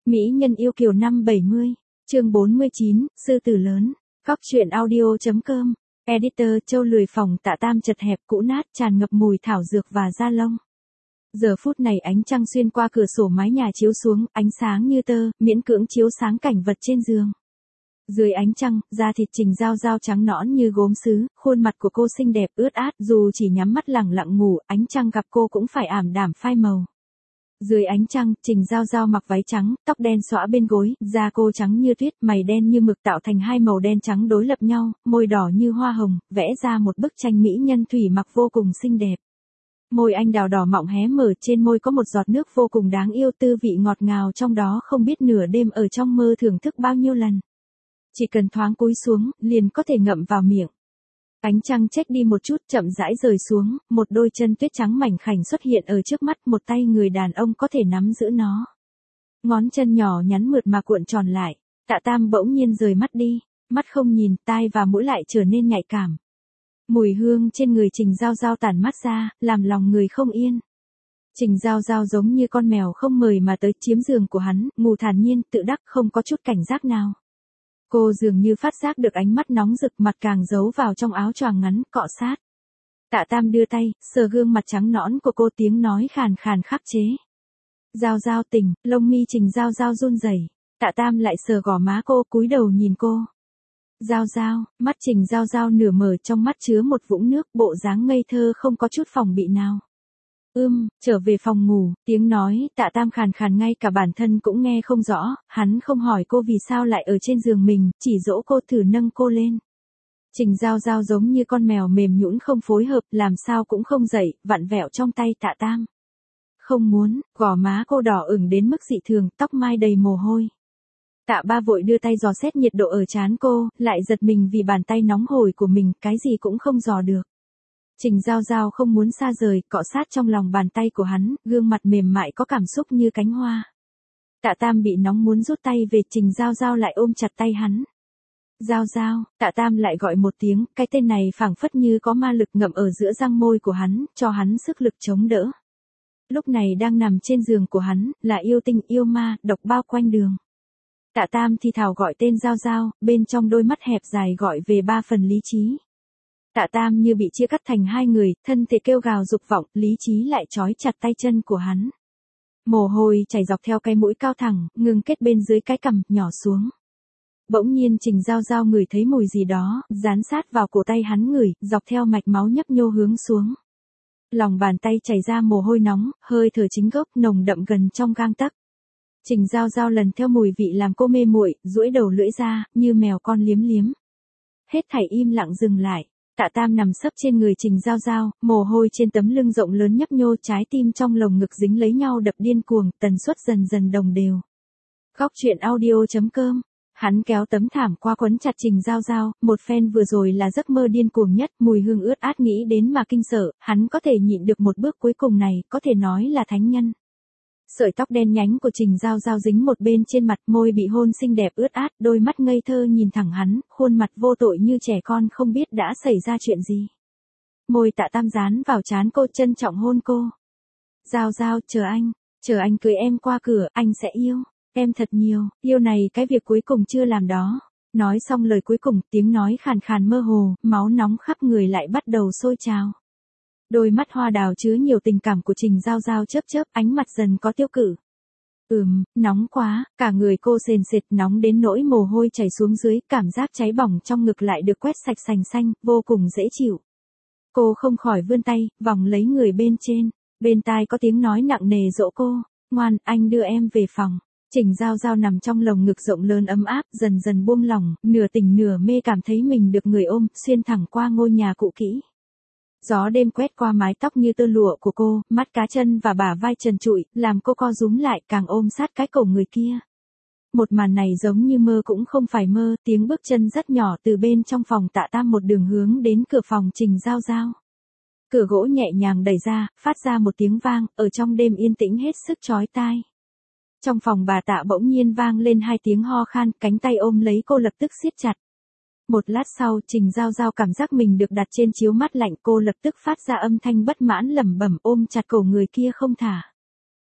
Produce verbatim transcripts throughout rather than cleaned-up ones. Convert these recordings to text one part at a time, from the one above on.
Mỹ nhân yêu kiều năm bảy mươi, chương bốn mươi chín, sư tử lớn, Cóc truyện audio.com, editor Châu lười phòng Tạ Tam chật hẹp cũ nát tràn ngập mùi thảo dược và da lông. Giờ phút này ánh trăng xuyên qua cửa sổ mái nhà chiếu xuống, ánh sáng như tơ, miễn cưỡng chiếu sáng cảnh vật trên giường. Dưới ánh trăng, da thịt Trình Giao Giao trắng nõn như gốm sứ, khuôn mặt của cô xinh đẹp ướt át, dù chỉ nhắm mắt lẳng lặng ngủ, ánh trăng gặp cô cũng phải ảm đạm phai màu. Dưới ánh trăng, Trình Giao Giao mặc váy trắng, tóc đen xõa bên gối, da cô trắng như tuyết, mày đen như mực tạo thành hai màu đen trắng đối lập nhau, môi đỏ như hoa hồng, vẽ ra một bức tranh mỹ nhân thủy mặc vô cùng xinh đẹp. Môi anh đào đỏ mọng hé mở, trên môi có một giọt nước vô cùng đáng yêu, tư vị ngọt ngào trong đó không biết nửa đêm ở trong mơ thưởng thức bao nhiêu lần. Chỉ cần thoáng cúi xuống, liền có thể ngậm vào miệng. Ánh trăng chếch đi một chút, chậm rãi rời xuống, một đôi chân tuyết trắng mảnh khảnh xuất hiện ở trước mắt, một tay người đàn ông có thể nắm giữ nó. Ngón chân nhỏ nhắn mượt mà cuộn tròn lại. Tạ Tam bỗng nhiên rời mắt đi, mắt không nhìn, tai và mũi lại trở nên nhạy cảm. Mùi hương trên người Trình Giao Giao tản mát ra, làm lòng người không yên. Trình Giao Giao giống như con mèo không mời mà tới, chiếm giường của hắn, ngủ thản nhiên, tự đắc, không có chút cảnh giác nào. Cô dường như phát giác được ánh mắt nóng rực, mặt càng giấu vào trong áo choàng ngắn, cọ sát. Tạ Tam đưa tay, sờ gương mặt trắng nõn của cô, tiếng nói khàn khàn khắc chế. Giao Giao tỉnh, lông mi Trình Giao Giao run rẩy. Tạ Tam lại sờ gò má cô, cúi đầu nhìn cô. Giao Giao, mắt Trình Giao Giao nửa mở, trong mắt chứa một vũng nước, bộ dáng ngây thơ không có chút phòng bị nào. Ưm, trở về phòng ngủ, tiếng nói Tạ Tam khàn khàn ngay cả bản thân cũng nghe không rõ, hắn không hỏi cô vì sao lại ở trên giường mình, chỉ dỗ cô thử nâng cô lên. Trình Giao Giao giống như con mèo mềm nhũn không phối hợp, làm sao cũng không dậy, vặn vẹo trong tay Tạ Tam. Không muốn, gò má cô đỏ ửng đến mức dị thường, tóc mai đầy mồ hôi. Tạ Ba vội đưa tay dò xét nhiệt độ ở trán cô, lại giật mình vì bàn tay nóng hổi của mình, cái gì cũng không dò được. Trình Giao Giao không muốn xa rời, cọ sát trong lòng bàn tay của hắn, gương mặt mềm mại có cảm xúc như cánh hoa. Tạ Tam bị nóng muốn rút tay về, Trình Giao Giao lại ôm chặt tay hắn. Giao Giao, Tạ Tam lại gọi một tiếng, cái tên này phảng phất như có ma lực ngậm ở giữa răng môi của hắn, cho hắn sức lực chống đỡ. Lúc này đang nằm trên giường của hắn, là yêu tinh yêu ma, độc bao quanh đường. Tạ Tam thì thào gọi tên Giao Giao, bên trong đôi mắt hẹp dài gọi về ba phần lý trí. Tạ Tam như bị chia cắt thành hai người, thân thể kêu gào dục vọng, lý trí lại trói chặt tay chân của hắn. Mồ hôi chảy dọc theo cái mũi cao thẳng, ngừng kết bên dưới cái cằm, nhỏ xuống. Bỗng nhiên Trình Giao Giao ngửi thấy mùi gì đó, dán sát vào cổ tay hắn ngửi, dọc theo mạch máu nhấp nhô hướng xuống. Lòng bàn tay chảy ra mồ hôi nóng, hơi thở chính gốc, nồng đậm gần trong gang tấc. Trình Giao Giao lần theo mùi vị làm cô mê muội, duỗi đầu lưỡi ra, như mèo con liếm liếm. Hết thảy im lặng dừng lại. Tạ Tam nằm sấp trên người Trình Giao Giao, mồ hôi trên tấm lưng rộng lớn nhấp nhô, trái tim trong lồng ngực dính lấy nhau đập điên cuồng, tần suất dần dần đồng đều. Cóc truyện audio.com, hắn kéo tấm thảm qua quấn chặt Trình Giao Giao, một phen vừa rồi là giấc mơ điên cuồng nhất, mùi hương ướt át nghĩ đến mà kinh sợ, hắn có thể nhịn được một bước cuối cùng này, có thể nói là thánh nhân. Sợi tóc đen nhánh của Trình Giao Giao dính một bên trên mặt, môi bị hôn xinh đẹp ướt át, đôi mắt ngây thơ nhìn thẳng hắn, khuôn mặt vô tội như trẻ con không biết đã xảy ra chuyện gì. Môi Tạ Tam dán vào trán cô, trân trọng hôn cô. Giao Giao, chờ anh, chờ anh cưới em qua cửa, anh sẽ yêu em thật nhiều, yêu này cái việc cuối cùng chưa làm đó. Nói xong lời cuối cùng, tiếng nói khàn khàn mơ hồ, máu nóng khắp người lại bắt đầu sôi trào. Đôi mắt hoa đào chứa nhiều tình cảm của Trình Giao Giao chớp chớp, ánh mặt dần có tiêu cự. Ừm, nóng quá, cả người cô sền sệt, nóng đến nỗi mồ hôi chảy xuống dưới, cảm giác cháy bỏng trong ngực lại được quét sạch sành xanh, vô cùng dễ chịu. Cô không khỏi vươn tay, vòng lấy người bên trên, bên tai có tiếng nói nặng nề dỗ cô, ngoan, anh đưa em về phòng. Trình Giao Giao nằm trong lồng ngực rộng lớn ấm áp, dần dần buông lỏng, nửa tỉnh nửa mê cảm thấy mình được người ôm, xuyên thẳng qua ngôi nhà cũ kỹ. Gió đêm quét qua mái tóc như tơ lụa của cô, mắt cá chân và bả vai trần trụi, làm cô co rúm lại, càng ôm sát cái cổ người kia. Một màn này giống như mơ cũng không phải mơ, tiếng bước chân rất nhỏ từ bên trong phòng Tạ Tam một đường hướng đến cửa phòng Trình Giao Giao. Cửa gỗ nhẹ nhàng đẩy ra, phát ra một tiếng vang, ở trong đêm yên tĩnh hết sức chói tai. Trong phòng bà Tạ bỗng nhiên vang lên hai tiếng ho khan, cánh tay ôm lấy cô lập tức siết chặt. Một lát sau, Trình Giao Giao cảm giác mình được đặt trên chiếu mát lạnh, cô lập tức phát ra âm thanh bất mãn lẩm bẩm ôm chặt cổ người kia không thả.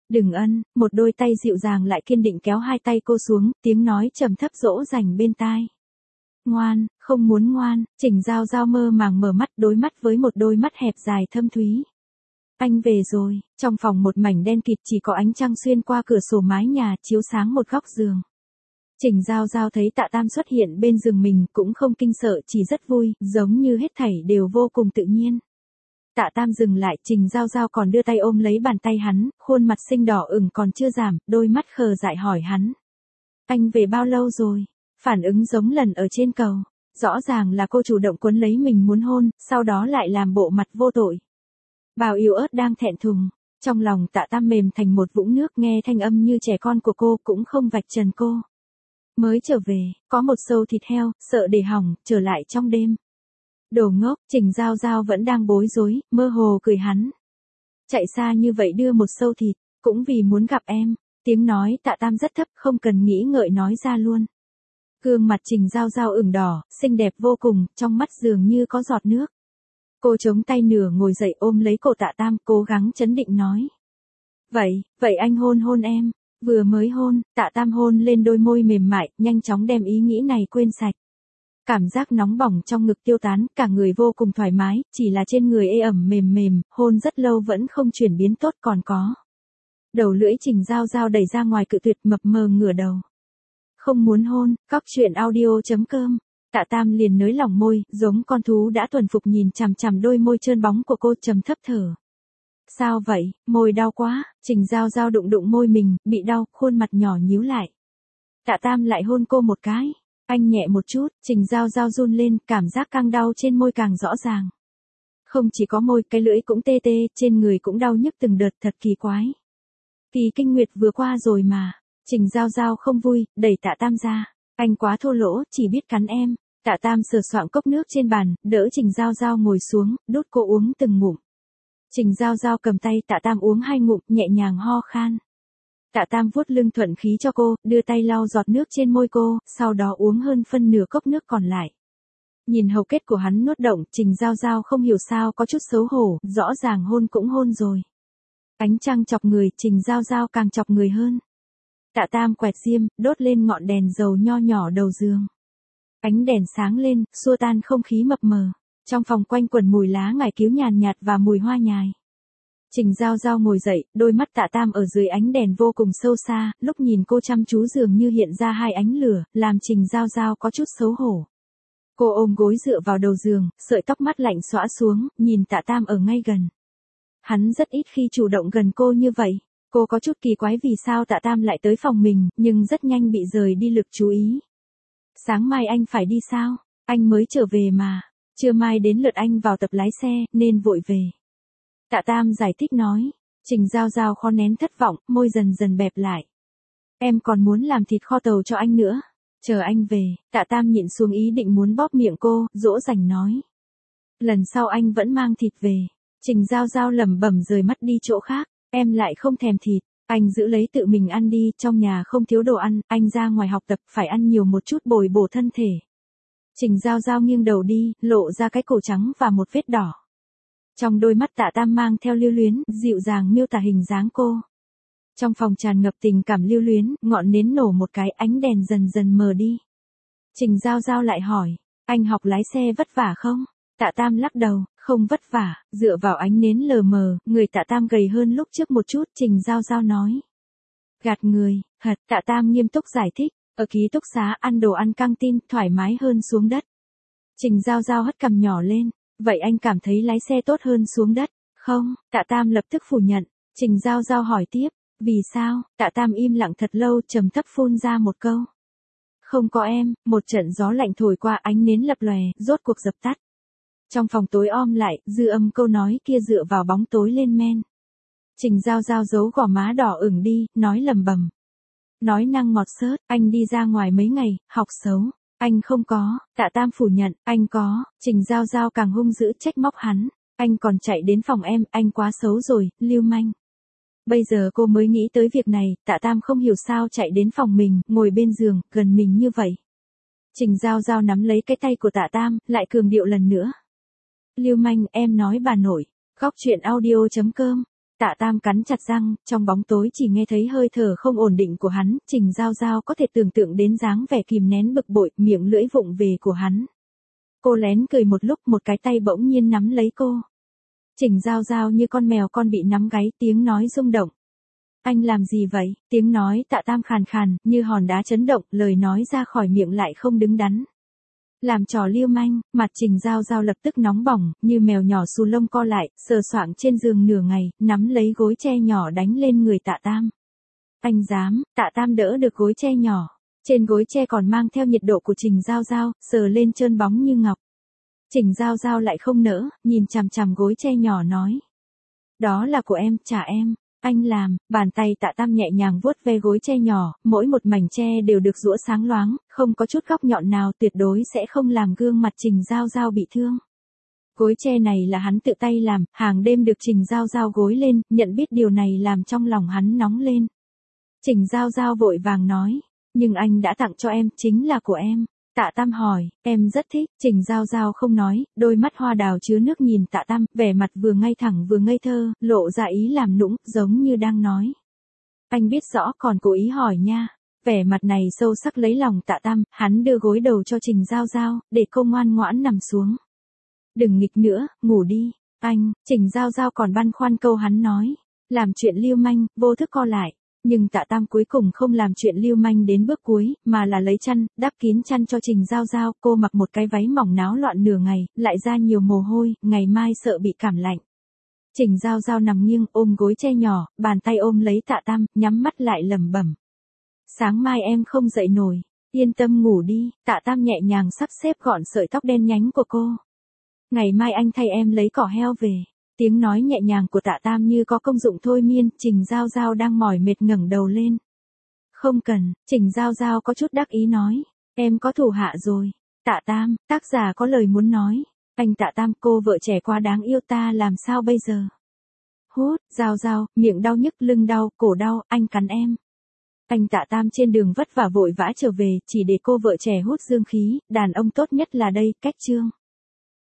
Đừng ân, một đôi tay dịu dàng lại kiên định kéo hai tay cô xuống, tiếng nói trầm thấp dỗ dành bên tai. Ngoan, không muốn ngoan, Trình Giao Giao mơ màng mở mắt đối mắt với một đôi mắt hẹp dài thâm thúy. Anh về rồi, trong phòng một mảnh đen kịt chỉ có ánh trăng xuyên qua cửa sổ mái nhà chiếu sáng một góc giường. Trình Giao Giao thấy Tạ Tam xuất hiện bên giường mình cũng không kinh sợ chỉ rất vui, giống như hết thảy đều vô cùng tự nhiên. Tạ Tam dừng lại, Trình Giao Giao còn đưa tay ôm lấy bàn tay hắn, khuôn mặt xinh đỏ ửng còn chưa giảm, đôi mắt khờ dại hỏi hắn. Anh về bao lâu rồi? Phản ứng giống lần ở trên cầu. Rõ ràng là cô chủ động cuốn lấy mình muốn hôn, sau đó lại làm bộ mặt vô tội. Bào yếu ớt đang thẹn thùng. Trong lòng Tạ Tam mềm thành một vũng nước, nghe thanh âm như trẻ con của cô cũng không vạch trần cô. Mới trở về, có một xâu thịt heo, sợ để hỏng, trở lại trong đêm. Đồ ngốc, Trình Giao Giao vẫn đang bối rối, mơ hồ cười hắn. Chạy xa như vậy đưa một xâu thịt, cũng vì muốn gặp em. Tiếng nói Tạ Tam rất thấp, không cần nghĩ ngợi nói ra luôn. Gương mặt Trình Giao Giao ửng đỏ, xinh đẹp vô cùng, trong mắt dường như có giọt nước. Cô chống tay nửa ngồi dậy ôm lấy cổ Tạ Tam, cố gắng trấn định nói. Vậy, vậy anh hôn hôn em. Vừa mới hôn, Tạ Tam hôn lên đôi môi mềm mại, nhanh chóng đem ý nghĩ này quên sạch. Cảm giác nóng bỏng trong ngực tiêu tán, cả người vô cùng thoải mái, chỉ là trên người ê ẩm mềm mềm, hôn rất lâu vẫn không chuyển biến tốt còn có. Đầu lưỡi Trình Giao Giao đẩy ra ngoài cự tuyệt, mập mờ ngửa đầu. Không muốn hôn, cóc truyện audio chấm com. Tạ Tam liền nới lỏng môi, giống con thú đã thuần phục nhìn chằm chằm đôi môi trơn bóng của cô, trầm thấp thở. Sao vậy, môi đau quá, Trình Giao Giao đụng đụng môi mình, bị đau, khuôn mặt nhỏ nhíu lại. Tạ Tam lại hôn cô một cái. Anh nhẹ một chút, Trình Giao Giao run lên, cảm giác căng đau trên môi càng rõ ràng. Không chỉ có môi, cái lưỡi cũng tê tê, trên người cũng đau nhức từng đợt, thật kỳ quái. Kỳ kinh nguyệt vừa qua rồi mà. Trình Giao Giao không vui, đẩy Tạ Tam ra. Anh quá thô lỗ, chỉ biết cắn em. Tạ Tam sờ soạng cốc nước trên bàn, đỡ Trình Giao Giao ngồi xuống, đút cô uống từng ngụm. Trình Giao Giao cầm tay Tạ Tam uống hai ngụm, nhẹ nhàng ho khan. Tạ Tam vuốt lưng thuận khí cho cô, đưa tay lau giọt nước trên môi cô, sau đó uống hơn phân nửa cốc nước còn lại. Nhìn hầu kết của hắn nuốt động, Trình Giao Giao không hiểu sao có chút xấu hổ, rõ ràng hôn cũng hôn rồi. Ánh trăng chọc người, Trình Giao Giao càng chọc người hơn. Tạ Tam quẹt diêm, đốt lên ngọn đèn dầu nho nhỏ đầu giường. Ánh đèn sáng lên, xua tan không khí mập mờ. Trong phòng quanh quẩn mùi lá ngải cứu nhàn nhạt và mùi hoa nhài. Trình Giao Giao ngồi dậy, đôi mắt Tạ Tam ở dưới ánh đèn vô cùng sâu xa, lúc nhìn cô chăm chú dường như hiện ra hai ánh lửa, làm Trình Giao Giao có chút xấu hổ. Cô ôm gối dựa vào đầu giường, sợi tóc mắt lạnh xõa xuống, nhìn Tạ Tam ở ngay gần. Hắn rất ít khi chủ động gần cô như vậy. Cô có chút kỳ quái vì sao Tạ Tam lại tới phòng mình, nhưng rất nhanh bị rời đi lực chú ý. Sáng mai anh phải đi sao? Anh mới trở về mà. Trưa mai đến lượt anh vào tập lái xe, nên vội về. Tạ Tam giải thích nói. Trình Giao Giao khó nén thất vọng, môi dần dần bẹp lại. Em còn muốn làm thịt kho tàu cho anh nữa. Chờ anh về, Tạ Tam nhịn xuống ý định muốn bóp miệng cô, dỗ dành nói. Lần sau anh vẫn mang thịt về. Trình Giao Giao lẩm bẩm rời mắt đi chỗ khác. Em lại không thèm thịt, anh giữ lấy tự mình ăn đi, trong nhà không thiếu đồ ăn, anh ra ngoài học tập phải ăn nhiều một chút bồi bổ thân thể. Trình Giao Giao nghiêng đầu đi, lộ ra cái cổ trắng và một vết đỏ. Trong đôi mắt Tạ Tam mang theo lưu luyến, dịu dàng miêu tả hình dáng cô. Trong phòng tràn ngập tình cảm lưu luyến, ngọn nến nổ một cái, ánh đèn dần dần mờ đi. Trình Giao Giao lại hỏi, anh học lái xe vất vả không? Tạ Tam lắc đầu, không vất vả, dựa vào ánh nến lờ mờ, người Tạ Tam gầy hơn lúc trước một chút, Trình Giao Giao nói. Gạt người, hật, Tạ Tam nghiêm túc giải thích, ở ký túc xá ăn đồ ăn căng tin, thoải mái hơn xuống đất. Trình Giao Giao hất cằm nhỏ lên, vậy anh cảm thấy lái xe tốt hơn xuống đất, không? Tạ Tam lập tức phủ nhận, Trình Giao Giao hỏi tiếp, vì sao? Tạ Tam im lặng thật lâu, trầm thấp phun ra một câu. Không có em, một trận gió lạnh thổi qua, ánh nến lập lòe, rốt cuộc dập tắt. Trong phòng tối om lại, dư âm câu nói kia dựa vào bóng tối lên men. Trình Giao Giao giấu gò má đỏ ửng đi, nói lầm bầm. Nói năng ngọt xớt, anh đi ra ngoài mấy ngày, học xấu. Anh không có, Tạ Tam phủ nhận, anh có, Trình Giao Giao càng hung dữ trách móc hắn. Anh còn chạy đến phòng em, anh quá xấu rồi, lưu manh. Bây giờ cô mới nghĩ tới việc này, Tạ Tam không hiểu sao chạy đến phòng mình, ngồi bên giường, gần mình như vậy. Trình Giao Giao nắm lấy cái tay của Tạ Tam, lại cường điệu lần nữa. Lưu manh, em nói bà nội. Góc truyện audio chấm com Tạ Tam cắn chặt răng, trong bóng tối chỉ nghe thấy hơi thở không ổn định của hắn, Trình Giao Giao có thể tưởng tượng đến dáng vẻ kìm nén bực bội, miệng lưỡi vụng về của hắn. Cô lén cười một lúc, một cái tay bỗng nhiên nắm lấy cô. Trình Giao Giao như con mèo con bị nắm gáy, tiếng nói rung động. Anh làm gì vậy? Tiếng nói Tạ Tam khàn khàn, như hòn đá chấn động, lời nói ra khỏi miệng lại không đứng đắn. Làm trò lưu manh, mặt Trình Giao Giao lập tức nóng bỏng, như mèo nhỏ xù lông co lại, sờ soạng trên giường nửa ngày, nắm lấy gối tre nhỏ đánh lên người Tạ Tam. Anh dám? Tạ Tam đỡ được gối tre nhỏ. Trên gối tre còn mang theo nhiệt độ của Trình Giao Giao, sờ lên trơn bóng như ngọc. Trình Giao Giao lại không nỡ, nhìn chằm chằm gối tre nhỏ nói. Đó là của em, trả em. Anh làm, bàn tay Tạ Tam nhẹ nhàng vuốt ve gối tre nhỏ, mỗi một mảnh tre đều được giũa sáng loáng, không có chút góc nhọn nào, tuyệt đối sẽ không làm gương mặt Trình Giao Giao bị thương. Gối tre này là hắn tự tay làm, hàng đêm được Trình Giao Giao gối lên, nhận biết điều này làm trong lòng hắn nóng lên. Trình Giao Giao vội vàng nói, nhưng anh đã tặng cho em, chính là của em. Tạ Tam hỏi, em rất thích, Trình Giao Giao không nói, đôi mắt hoa đào chứa nước nhìn Tạ Tam, vẻ mặt vừa ngay thẳng vừa ngây thơ, lộ ra ý làm nũng, giống như đang nói. Anh biết rõ còn cố ý hỏi nha. Vẻ mặt này sâu sắc lấy lòng Tạ Tam, hắn đưa gối đầu cho Trình Giao Giao, để cô ngoan ngoãn nằm xuống. Đừng nghịch nữa, ngủ đi. Anh, Trình Giao Giao còn băn khoăn câu hắn nói. Làm chuyện lưu manh, vô thức co lại. Nhưng Tạ Tam cuối cùng không làm chuyện lưu manh đến bước cuối, mà là lấy chăn, đắp kín chăn cho Trình Giao Giao, cô mặc một cái váy mỏng náo loạn nửa ngày, lại ra nhiều mồ hôi, ngày mai sợ bị cảm lạnh. Trình Giao Giao nằm nghiêng, ôm gối tre nhỏ, bàn tay ôm lấy Tạ Tam, nhắm mắt lại lẩm bẩm. Sáng mai em không dậy nổi, yên tâm ngủ đi, Tạ Tam nhẹ nhàng sắp xếp gọn sợi tóc đen nhánh của cô. Ngày mai anh thay em lấy cỏ heo về. Tiếng nói nhẹ nhàng của Tạ Tam như có công dụng thôi miên, Trình Giao Giao đang mỏi mệt ngẩng đầu lên. Không cần, Trình Giao Giao có chút đắc ý nói, em có thủ hạ rồi. Tạ Tam, tác giả có lời muốn nói, anh Tạ Tam, cô vợ trẻ quá đáng yêu ta làm sao bây giờ? Hút, Giao Giao, miệng đau nhức, lưng đau, cổ đau, anh cắn em. Anh Tạ Tam trên đường vất vả vội vã trở về, chỉ để cô vợ trẻ hút dương khí, đàn ông tốt nhất là đây, cách chương.